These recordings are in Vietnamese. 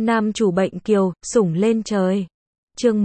Nam chủ bệnh kiều, sủng lên trời. Chương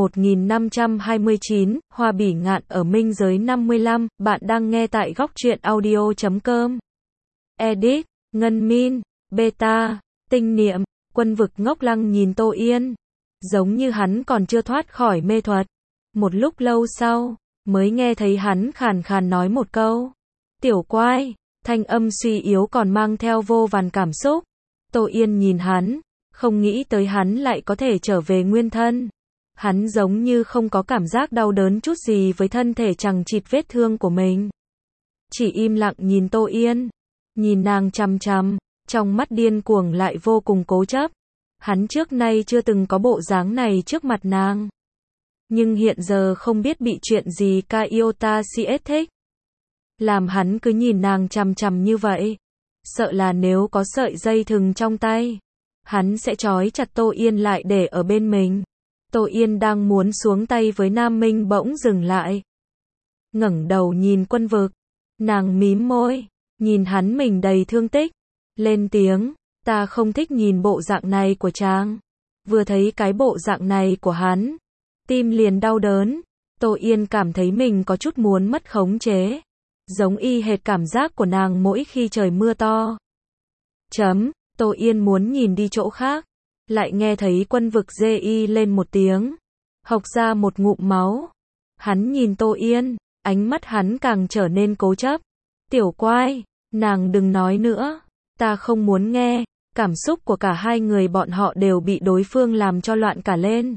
1529, Hoa bỉ ngạn ở minh giới 55, bạn đang nghe tại góc truyện audio.com. Edit, Ngân Min, Beta, Tinh Niệm, Quân Vực ngốc lăng nhìn Tô Yên. Giống như hắn còn chưa thoát khỏi mê thuật. Một lúc lâu sau, mới nghe thấy hắn khàn khàn nói một câu. Tiểu quái, thanh âm suy yếu còn mang theo vô vàn cảm xúc. Tô Yên nhìn hắn, không nghĩ tới hắn lại có thể trở về nguyên thân. Hắn giống như không có cảm giác đau đớn chút gì với thân thể chằng chịt vết thương của mình. Chỉ im lặng nhìn Tô Yên, nhìn nàng chằm chằm, trong mắt điên cuồng lại vô cùng cố chấp. Hắn trước nay chưa từng có bộ dáng này trước mặt nàng. Nhưng hiện giờ không biết bị chuyện gì Kaiota CS thích. Làm hắn cứ nhìn nàng chằm chằm như vậy. Sợ là nếu có sợi dây thừng trong tay, hắn sẽ trói chặt Tô Yên lại để ở bên mình. Tô Yên đang muốn xuống tay với Nam Minh bỗng dừng lại. Ngẩng đầu nhìn Quân Vực. Nàng mím môi, nhìn hắn mình đầy thương tích. Lên tiếng, ta không thích nhìn bộ dạng này của chàng. Vừa thấy cái bộ dạng này của hắn, tim liền đau đớn. Tô Yên cảm thấy mình có chút muốn mất khống chế. Giống y hệt cảm giác của nàng mỗi khi trời mưa to. Tô Yên muốn nhìn đi chỗ khác. Lại nghe thấy Quân Vực dê y lên một tiếng. Hộc ra một ngụm máu. Hắn nhìn Tô Yên, ánh mắt hắn càng trở nên cố chấp. Tiểu quái, nàng đừng nói nữa. Ta không muốn nghe. Cảm xúc của cả hai người bọn họ đều bị đối phương làm cho loạn cả lên.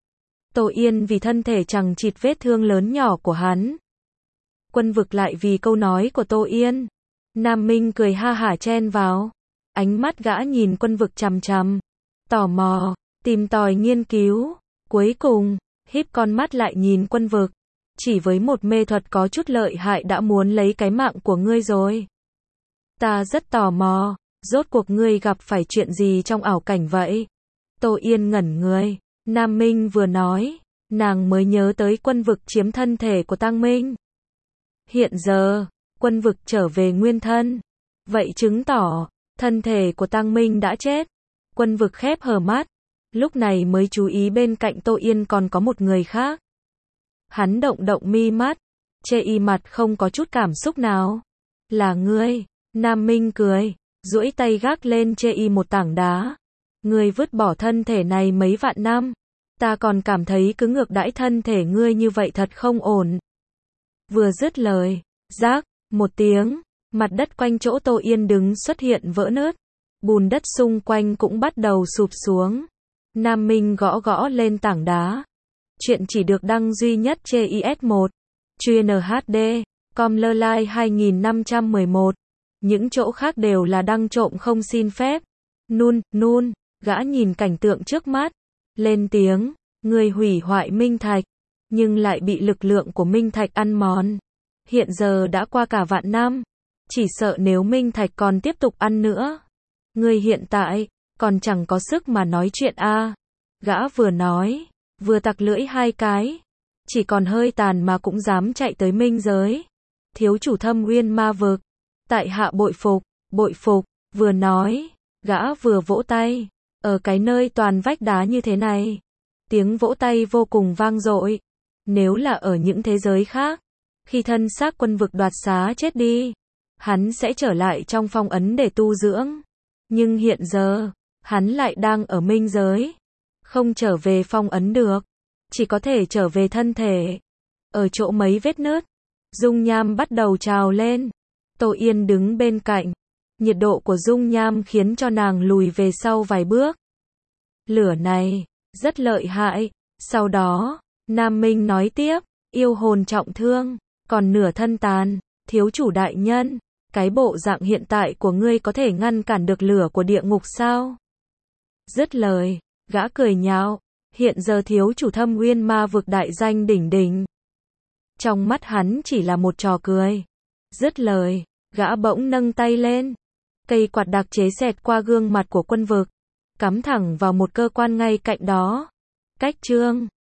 Tô Yên vì thân thể chằng chịt vết thương lớn nhỏ của hắn. Quân Vực lại vì câu nói của Tô Yên. Nam Minh cười ha hả chen vào. Ánh mắt gã nhìn Quân Vực chằm chằm. Tò mò, tìm tòi nghiên cứu. Cuối cùng, híp con mắt lại nhìn Quân Vực. Chỉ với một mê thuật có chút lợi hại đã muốn lấy cái mạng của ngươi rồi. Ta rất tò mò, rốt cuộc ngươi gặp phải chuyện gì trong ảo cảnh vậy? Tô Yên ngẩn người. Nam Minh vừa nói, nàng mới nhớ tới Quân Vực chiếm thân thể của Tăng Minh. Hiện giờ, Quân Vực trở về nguyên thân. Vậy chứng tỏ, thân thể của Tăng Minh đã chết. Quân Vực khép hờ mắt. Lúc này mới chú ý bên cạnh Tô Yên còn có một người khác. Hắn động động mi mắt. Chê y mặt không có chút cảm xúc nào. Là ngươi. Nam Minh cười. Duỗi tay gác lên chê y một tảng đá. Ngươi vứt bỏ thân thể này mấy vạn năm. Ta còn cảm thấy cứ ngược đãi thân thể ngươi như vậy thật không ổn. Vừa dứt lời, rác, một tiếng, mặt đất quanh chỗ Tô Yên đứng xuất hiện vỡ nứt. Bùn đất xung quanh cũng bắt đầu sụp xuống. Nam Minh gõ gõ lên tảng đá. Chuyện chỉ được đăng duy nhất trên IS1. Chuyên HD, Comlerline 2511. Những chỗ khác đều là đăng trộm không xin phép. Nun, gã nhìn cảnh tượng trước mắt. Lên tiếng, người hủy hoại Minh Thạch. Nhưng lại bị lực lượng của Minh Thạch ăn mòn. Hiện giờ đã qua cả vạn năm. Chỉ sợ nếu Minh Thạch còn tiếp tục ăn nữa. Người hiện tại, còn chẳng có sức mà nói chuyện a. Gã vừa nói, vừa tặc lưỡi hai cái. Chỉ còn hơi tàn mà cũng dám chạy tới minh giới. Thiếu chủ Thâm Uyên Ma Vực. Tại hạ bội phục, vừa nói, gã vừa vỗ tay. Ở cái nơi toàn vách đá như thế này. Tiếng vỗ tay vô cùng vang dội. Nếu là ở những thế giới khác, khi thân xác Quân Vực đoạt xá chết đi, hắn sẽ trở lại trong phong ấn để tu dưỡng. Nhưng hiện giờ, hắn lại đang ở minh giới. Không trở về phong ấn được. Chỉ có thể trở về thân thể. Ở chỗ mấy vết nứt, dung nham bắt đầu trào lên. Tô Yên đứng bên cạnh. Nhiệt độ của dung nham khiến cho nàng lùi về sau vài bước. Lửa này, rất lợi hại. Sau đó, Nam Minh nói tiếp, yêu hồn trọng thương, còn nửa thân tàn. Thiếu chủ đại nhân, cái bộ dạng hiện tại của ngươi có thể ngăn cản được lửa của địa ngục sao? Dứt lời, gã cười nhạo. Hiện giờ thiếu chủ Thâm Uyên Ma Vực đại danh đỉnh đỉnh. Trong mắt hắn chỉ là một trò cười. Dứt lời, gã bỗng nâng tay lên. Cây quạt đặc chế xẹt qua gương mặt của Quân Vực. Cắm thẳng vào một cơ quan ngay cạnh đó. Cách chương